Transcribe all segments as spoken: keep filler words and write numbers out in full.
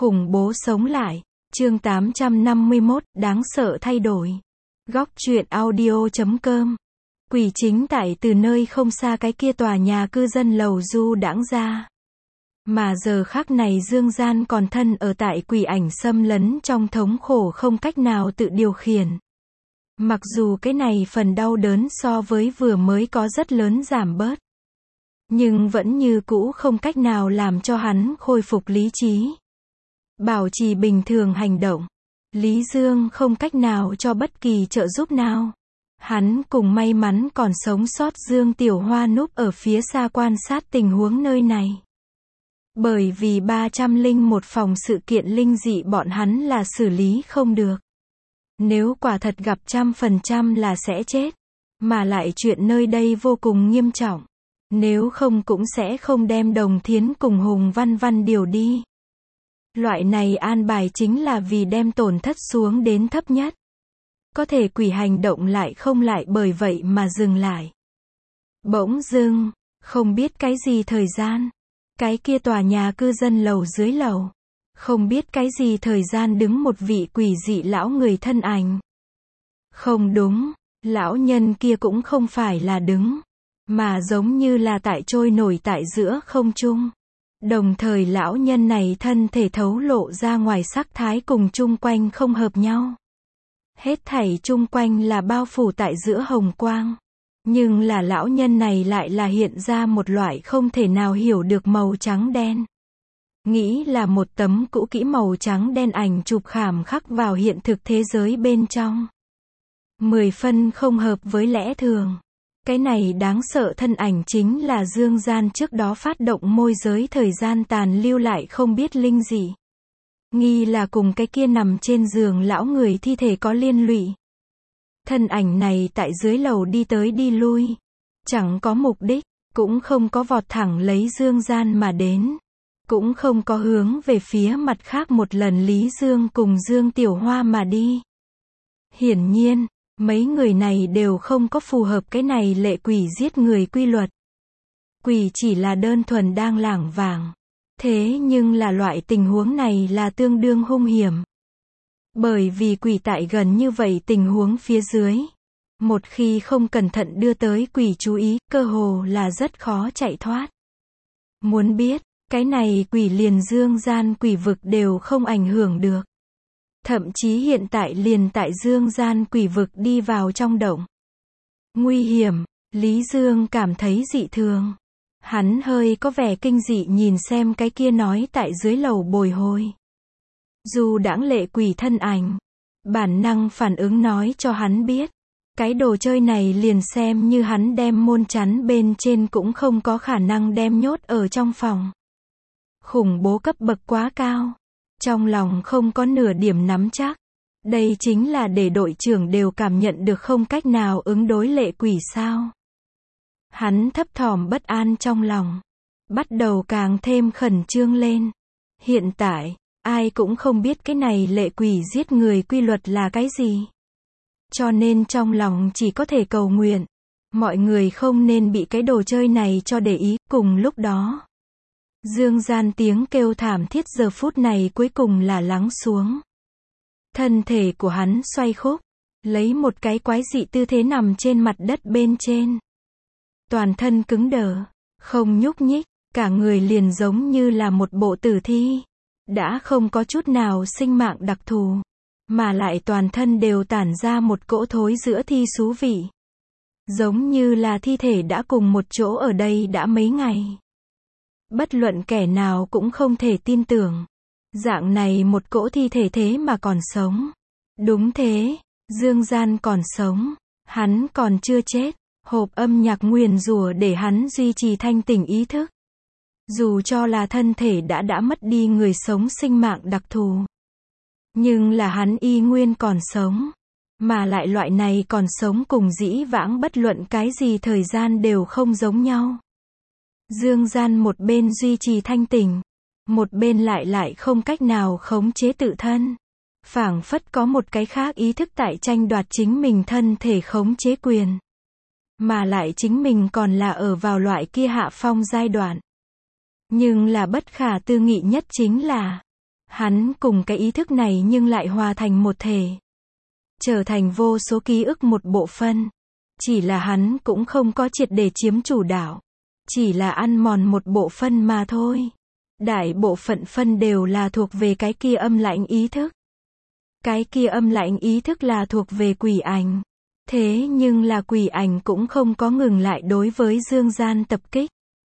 Khủng bố sống lại. Chương tám trăm năm mươi mốt, đáng sợ thay đổi. Góc truyện audio chấm com. Quỷ chính tại từ nơi không xa cái kia tòa nhà cư dân lầu du đãng ra. Mà giờ khắc này Dương Gian còn thân ở tại quỷ ảnh xâm lấn trong thống khổ không cách nào tự điều khiển. Mặc dù cái này phần đau đớn so với vừa mới có rất lớn giảm bớt, nhưng vẫn như cũ không cách nào làm cho hắn khôi phục lý trí, bảo trì bình thường hành động. Lý Dương không cách nào cho bất kỳ trợ giúp nào. Hắn cùng may mắn còn sống sót Dương Tiểu Hoa núp ở phía xa quan sát tình huống nơi này. Bởi vì ba trăm lẻ một phòng sự kiện linh dị bọn hắn là xử lý không được. Nếu quả thật gặp trăm phần trăm là sẽ chết. Mà lại chuyện nơi đây vô cùng nghiêm trọng. Nếu không cũng sẽ không đem Đồng Thiến cùng Hùng Văn Văn điều đi. Loại này an bài chính là vì đem tổn thất xuống đến thấp nhất. Có thể quỷ hành động lại không lại bởi vậy mà dừng lại. Bỗng dưng, không biết cái gì thời gian, cái kia tòa nhà cư dân lầu dưới lầu, không biết cái gì thời gian đứng một vị quỷ dị lão người thân ảnh. Không đúng, lão nhân kia cũng không phải là đứng, mà giống như là tại trôi nổi tại giữa không trung. Đồng thời lão nhân này thân thể thấu lộ ra ngoài sắc thái cùng chung quanh không hợp nhau. Hết thảy chung quanh là bao phủ tại giữa hồng quang. Nhưng là lão nhân này lại là hiện ra một loại không thể nào hiểu được màu trắng đen. Nghĩ là một tấm cũ kỹ màu trắng đen ảnh chụp khảm khắc vào hiện thực thế giới bên trong. Mười phân không hợp với lẽ thường. Cái này đáng sợ thân ảnh chính là Dương Gian trước đó phát động môi giới thời gian tàn lưu lại không biết linh dị. Nghi là cùng cái kia nằm trên giường lão người thi thể có liên lụy. Thân ảnh này tại dưới lầu đi tới đi lui. Chẳng có mục đích, cũng không có vọt thẳng lấy Dương Gian mà đến. Cũng không có hướng về phía mặt khác một lần Lý Dương cùng Dương Tiểu Hoa mà đi. Hiển nhiên, mấy người này đều không có phù hợp cái này lệ quỷ giết người quy luật. Quỷ chỉ là đơn thuần đang lảng vảng. Thế nhưng là loại tình huống này là tương đương hung hiểm. Bởi vì quỷ tại gần như vậy tình huống phía dưới. Một khi không cẩn thận đưa tới quỷ chú ý, cơ hồ là rất khó chạy thoát. Muốn biết, cái này quỷ liền Dương Gian quỷ vực đều không ảnh hưởng được. Thậm chí hiện tại liền tại Dương Gian quỷ vực đi vào trong động. Nguy hiểm, Lý Dương cảm thấy dị thường. Hắn hơi có vẻ kinh dị nhìn xem cái kia nói tại dưới lầu bồi hồi. Dù đãng lệ quỷ thân ảnh, bản năng phản ứng nói cho hắn biết. Cái đồ chơi này liền xem như hắn đem môn chắn bên trên cũng không có khả năng đem nhốt ở trong phòng. Khủng bố cấp bậc quá cao. Trong lòng không có nửa điểm nắm chắc. Đây chính là để đội trưởng đều cảm nhận được không cách nào ứng đối lệ quỷ sao. Hắn thấp thỏm bất an trong lòng. Bắt đầu càng thêm khẩn trương lên. Hiện tại, ai cũng không biết cái này lệ quỷ giết người quy luật là cái gì. Cho nên trong lòng chỉ có thể cầu nguyện. Mọi người không nên bị cái đồ chơi này cho để ý. Cùng lúc đó, Dương Gian tiếng kêu thảm thiết giờ phút này cuối cùng là lắng xuống. Thân thể của hắn xoay khúc, lấy một cái quái dị tư thế nằm trên mặt đất bên trên. Toàn thân cứng đờ, không nhúc nhích, cả người liền giống như là một bộ tử thi. Đã không có chút nào sinh mạng đặc thù, mà lại toàn thân đều tản ra một cỗ thối giữa thi xú vị. Giống như là thi thể đã cùng một chỗ ở đây đã mấy ngày. Bất luận kẻ nào cũng không thể tin tưởng. Dạng này một cỗ thi thể thế mà còn sống. Đúng thế, Dương Gian còn sống. Hắn còn chưa chết. Hộp âm nhạc nguyền rủa để hắn duy trì thanh tỉnh ý thức. Dù cho là thân thể đã đã mất đi người sống sinh mạng đặc thù. Nhưng là hắn y nguyên còn sống. Mà lại loại này còn sống cùng dĩ vãng bất luận cái gì thời gian đều không giống nhau. Dương Gian một bên duy trì thanh tỉnh, một bên lại lại không cách nào khống chế tự thân. Phảng phất có một cái khác ý thức tại tranh đoạt chính mình thân thể khống chế quyền. Mà lại chính mình còn là ở vào loại kia hạ phong giai đoạn. Nhưng là bất khả tư nghị nhất chính là, Hắn cùng cái ý thức này nhưng lại hòa thành một thể. Trở thành vô số ký ức một bộ phân. Chỉ là hắn cũng không có triệt để chiếm chủ đạo. Chỉ là ăn mòn một bộ phân mà thôi. Đại bộ phận phân đều là thuộc về cái kia âm lãnh ý thức. Cái kia âm lãnh ý thức là thuộc về quỷ ảnh. Thế nhưng là quỷ ảnh cũng không có ngừng lại đối với Dương Gian tập kích.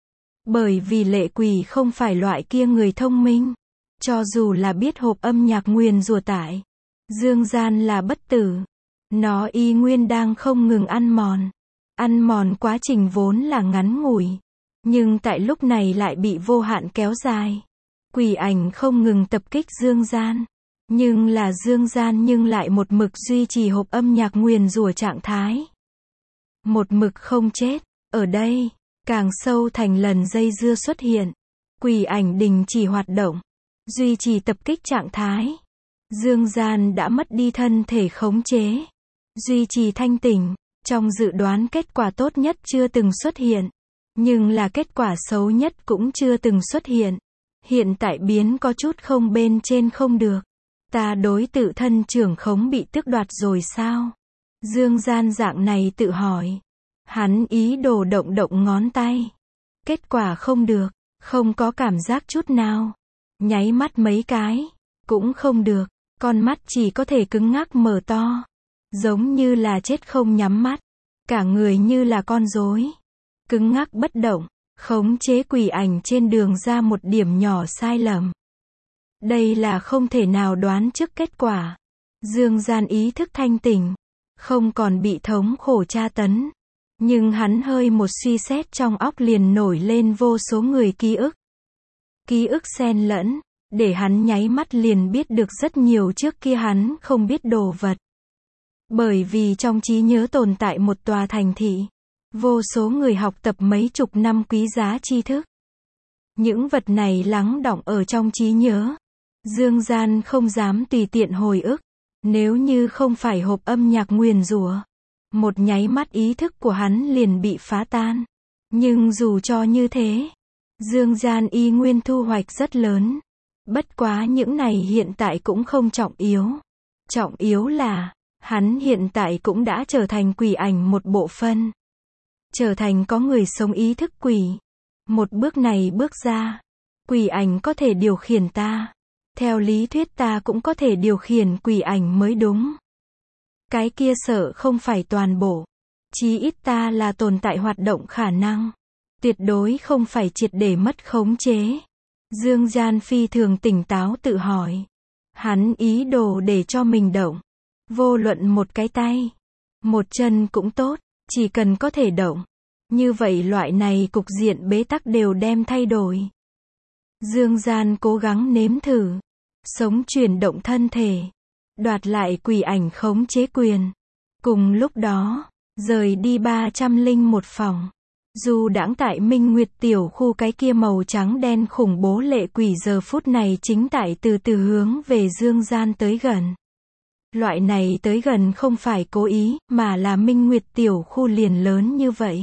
Bởi vì lệ quỷ không phải loại kia người thông minh. Cho dù là biết hộp âm nhạc nguyền rủa tải. Dương Gian là bất tử. Nó y nguyên đang không ngừng ăn mòn. Ăn mòn quá trình vốn là ngắn ngủi. Nhưng tại lúc này lại bị vô hạn kéo dài. Quỷ ảnh không ngừng tập kích Dương Gian. Nhưng là Dương Gian nhưng lại một mực duy trì hộp âm nhạc nguyền rủa trạng thái. Một mực không chết. Ở đây, càng sâu thành lần dây dưa xuất hiện. Quỷ ảnh đình chỉ hoạt động. Duy trì tập kích trạng thái. Dương Gian đã mất đi thân thể khống chế. Duy trì thanh tỉnh. Trong dự đoán kết quả tốt nhất chưa từng xuất hiện. Nhưng là kết quả xấu nhất cũng chưa từng xuất hiện. Hiện tại biến có chút không bên trên không được. Ta đối tự thân trưởng khống bị tước đoạt rồi sao? Dương Gian dạng này tự hỏi. Hắn ý đồ động động ngón tay. Kết quả không được. Không có cảm giác chút nào. Nháy mắt mấy cái. Cũng không được. Con mắt chỉ có thể cứng ngắc mở to. Giống như là chết không nhắm mắt. Cả người như là con rối. Cứng ngắc bất động. Khống chế quỷ ảnh trên đường ra một điểm nhỏ sai lầm. Đây là không thể nào đoán trước kết quả. Dương Gian ý thức thanh tỉnh. Không còn bị thống khổ tra tấn. Nhưng hắn hơi một suy xét trong óc liền nổi lên vô số người ký ức. Ký ức xen lẫn. Để hắn nháy mắt liền biết được rất nhiều trước kia hắn không biết đồ vật. Bởi vì trong trí nhớ tồn tại một tòa thành thị. Vô số người học tập mấy chục năm quý giá tri thức. Những vật này lắng đọng ở trong trí nhớ. Dương Gian không dám tùy tiện hồi ức. Nếu như không phải hộp âm nhạc nguyền rủa, một nháy mắt ý thức của hắn liền bị phá tan. Nhưng dù cho như thế, Dương Gian y nguyên thu hoạch rất lớn. Bất quá những này hiện tại cũng không trọng yếu. Trọng yếu là, hắn hiện tại cũng đã trở thành quỷ ảnh một bộ phân. Trở thành có người sống ý thức quỷ. Một bước này bước ra, quỷ ảnh có thể điều khiển ta. Theo lý thuyết ta cũng có thể điều khiển quỷ ảnh mới đúng. Cái kia sợ không phải toàn bộ. Chí ít ta là tồn tại hoạt động khả năng. Tuyệt đối không phải triệt để mất khống chế. Dương Gian phi thường tỉnh táo tự hỏi. Hắn ý đồ để cho mình động. Vô luận một cái tay, một chân cũng tốt, chỉ cần có thể động. Như vậy loại này cục diện bế tắc đều đem thay đổi. Dương Gian cố gắng nếm thử. Sống chuyển động thân thể. Đoạt lại quỷ ảnh khống chế quyền. Cùng lúc đó, rời đi ba trăm lẻ một phòng. Dù đãng tại Minh Nguyệt tiểu khu cái kia màu trắng đen khủng bố lệ quỷ giờ phút này chính tại từ từ hướng về Dương Gian tới gần. Loại này tới gần không phải cố ý, mà là Minh Nguyệt tiểu khu liền lớn như vậy.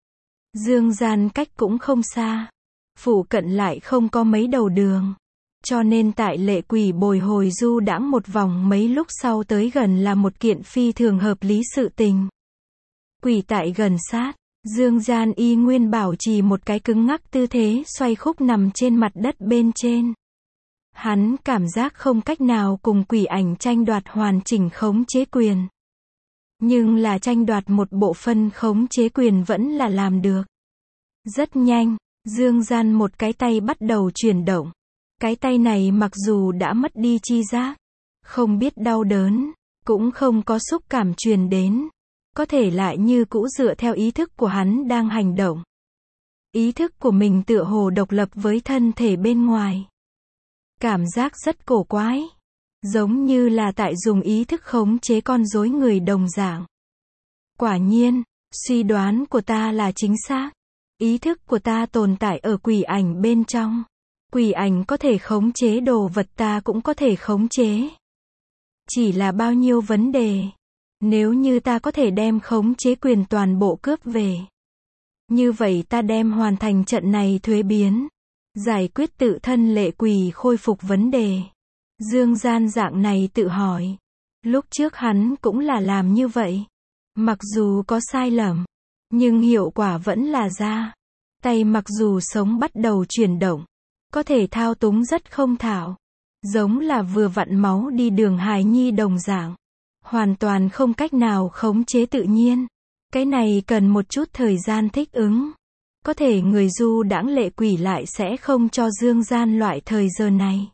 Dương Gian cách cũng không xa. Phụ cận lại không có mấy đầu đường. Cho nên tại lệ quỷ bồi hồi du đãng một vòng mấy lúc sau tới gần là một kiện phi thường hợp lý sự tình. Quỷ tại gần sát. Dương Gian y nguyên bảo trì một cái cứng ngắc tư thế xoay khúc nằm trên mặt đất bên trên. Hắn cảm giác không cách nào cùng quỷ ảnh tranh đoạt hoàn chỉnh khống chế quyền. Nhưng là tranh đoạt một bộ phân khống chế quyền vẫn là làm được. Rất nhanh, Dương Gian một cái tay bắt đầu chuyển động. Cái tay này mặc dù đã mất đi chi giác, không biết đau đớn, cũng không có xúc cảm truyền đến. Có thể lại như cũ dựa theo ý thức của hắn đang hành động. Ý thức của mình tựa hồ độc lập với thân thể bên ngoài. Cảm giác rất cổ quái. Giống như là tại dùng ý thức khống chế con rối người đồng dạng. Quả nhiên, suy đoán của ta là chính xác. Ý thức của ta tồn tại ở quỷ ảnh bên trong. Quỷ ảnh có thể khống chế đồ vật ta cũng có thể khống chế. Chỉ là bao nhiêu vấn đề. Nếu như ta có thể đem khống chế quyền toàn bộ cướp về. Như vậy ta đem hoàn thành trận này thuế biến. Giải quyết tự thân lệ quỷ khôi phục vấn đề. Dương Gian dạng này tự hỏi. Lúc trước hắn cũng là làm như vậy. Mặc dù có sai lầm, nhưng hiệu quả vẫn là ra. Tay mặc dù sống bắt đầu chuyển động, có thể thao túng rất không thạo. Giống là vừa vặn máu đi đường hài nhi đồng dạng. Hoàn toàn không cách nào khống chế tự nhiên. Cái này cần một chút thời gian thích ứng. Có thể người du đãng lệ quỷ lại sẽ không cho Dương Gian loại thời giờ này.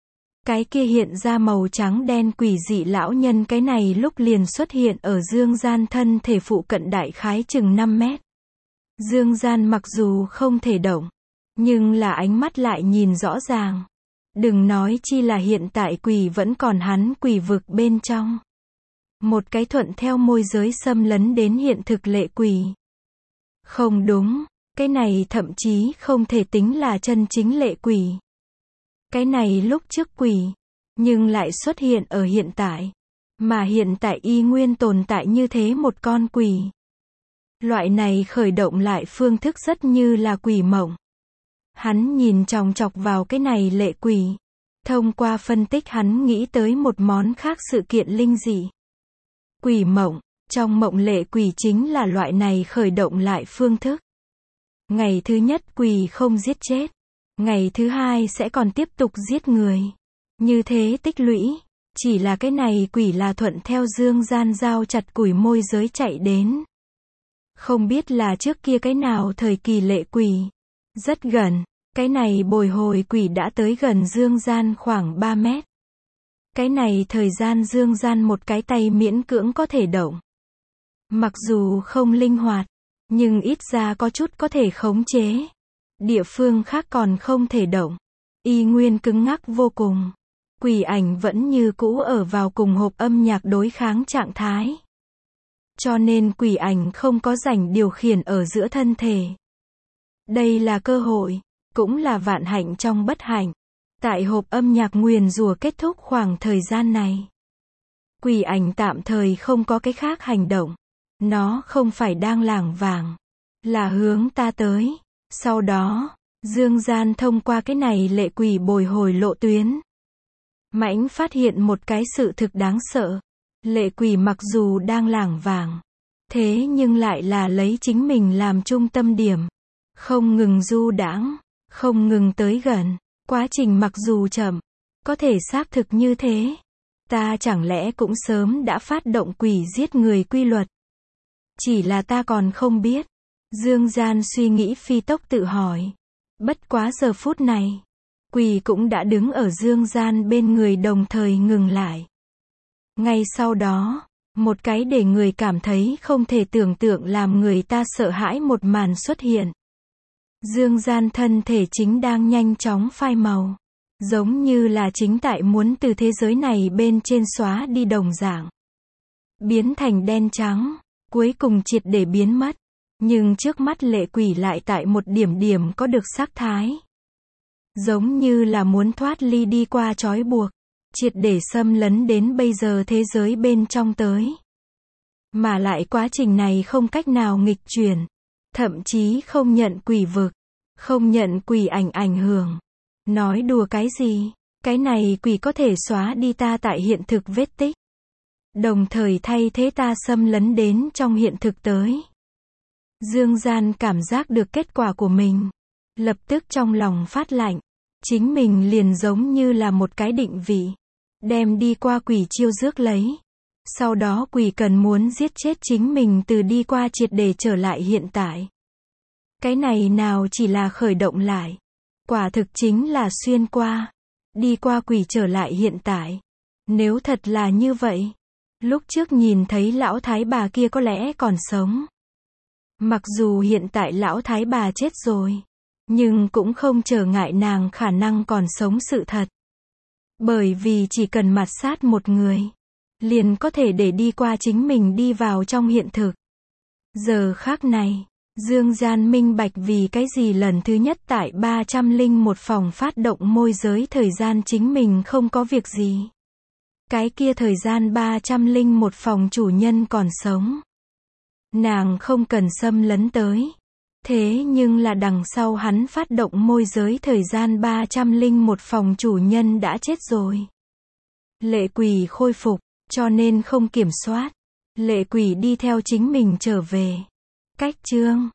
Cái kia hiện ra màu trắng đen quỷ dị lão nhân cái này lúc liền xuất hiện ở Dương Gian thân thể phụ cận đại khái chừng năm mét. Dương Gian mặc dù không thể động, nhưng là ánh mắt lại nhìn rõ ràng. Đừng nói chi là hiện tại quỷ vẫn còn hắn quỷ vực bên trong. Một cái thuận theo môi giới xâm lấn đến hiện thực lệ quỷ. Không đúng, cái này thậm chí không thể tính là chân chính lệ quỷ. Cái này lúc trước quỷ, nhưng lại xuất hiện ở hiện tại. Mà hiện tại y nguyên tồn tại như thế một con quỷ. Loại này khởi động lại phương thức rất như là quỷ mộng. Hắn nhìn chòng chọc vào cái này lệ quỷ. Thông qua phân tích hắn nghĩ tới một món khác sự kiện linh dị. Quỷ mộng, trong mộng lệ quỷ chính là loại này khởi động lại phương thức. Ngày thứ nhất quỷ không giết chết. Ngày thứ hai sẽ còn tiếp tục giết người. Như thế tích lũy. Chỉ là cái này quỷ là thuận theo Dương Gian giao chặt củi môi giới chạy đến. Không biết là trước kia cái nào thời kỳ lệ quỷ. Rất gần. Cái này bồi hồi quỷ đã tới gần Dương Gian khoảng ba mét. Cái này thời gian Dương Gian một cái tay miễn cưỡng có thể động. Mặc dù không linh hoạt, nhưng ít ra có chút có thể khống chế. Địa phương khác còn không thể động. Y nguyên cứng ngắc vô cùng. Quỷ ảnh vẫn như cũ ở vào cùng hộp âm nhạc đối kháng trạng thái. Cho nên quỷ ảnh không có rảnh điều khiển ở giữa thân thể. Đây là cơ hội, cũng là vạn hạnh trong bất hạnh. Tại hộp âm nhạc nguyền rủa kết thúc khoảng thời gian này. Quỷ ảnh tạm thời không có cái khác hành động. Nó không phải đang lảng vảng, là hướng ta tới. Sau đó, Dương Gian thông qua cái này lệ quỷ bồi hồi lộ tuyến. Mãnh phát hiện một cái sự thực đáng sợ. Lệ quỷ mặc dù đang lảng vảng, thế nhưng lại là lấy chính mình làm trung tâm điểm. Không ngừng du đãng, không ngừng tới gần. Quá trình mặc dù chậm, có thể xác thực như thế. Ta chẳng lẽ cũng sớm đã phát động quỷ giết người quy luật. Chỉ là ta còn không biết. Dương Gian suy nghĩ phi tốc tự hỏi. Bất quá giờ phút này, quỷ cũng đã đứng ở Dương Gian bên người đồng thời ngừng lại. Ngay sau đó, một cái để người cảm thấy không thể tưởng tượng làm người ta sợ hãi một màn xuất hiện. Dương Gian thân thể chính đang nhanh chóng phai màu. Giống như là chính tại muốn từ thế giới này bên trên xóa đi đồng dạng. Biến thành đen trắng, cuối cùng triệt để biến mất. Nhưng trước mắt lệ quỷ lại tại một điểm điểm có được sắc thái. Giống như là muốn thoát ly đi qua trói buộc. Triệt để xâm lấn đến bây giờ thế giới bên trong tới. Mà lại quá trình này không cách nào nghịch chuyển. Thậm chí không nhận quỷ vực. Không nhận quỷ ảnh ảnh hưởng. Nói đùa cái gì? Cái này quỷ có thể xóa đi ta tại hiện thực vết tích. Đồng thời thay thế ta xâm lấn đến trong hiện thực tới. Dương Gian cảm giác được kết quả của mình. Lập tức trong lòng phát lạnh. Chính mình liền giống như là một cái định vị. Đem đi qua quỷ chiêu rước lấy. Sau đó quỷ cần muốn giết chết chính mình từ đi qua triệt để trở lại hiện tại. Cái này nào chỉ là khởi động lại. Quả thực chính là xuyên qua. Đi qua quỷ trở lại hiện tại. Nếu thật là như vậy. Lúc trước nhìn thấy lão thái bà kia có lẽ còn sống. Mặc dù hiện tại lão thái bà chết rồi. Nhưng cũng không trở ngại nàng khả năng còn sống sự thật. Bởi vì chỉ cần mặt sát một người. Liền có thể để đi qua chính mình đi vào trong hiện thực. Giờ khác này. Dương Gian minh bạch vì cái gì lần thứ nhất tại ba trăm lẻ một phòng phát động môi giới thời gian chính mình không có việc gì. Cái kia thời gian ba trăm lẻ một phòng chủ nhân còn sống. Nàng không cần xâm lấn tới. Thế nhưng là đằng sau hắn phát động môi giới thời gian ba trăm lẻ một phòng chủ nhân đã chết rồi. Lệ quỷ khôi phục, cho nên không kiểm soát. Lệ quỷ đi theo chính mình trở về. Cách chương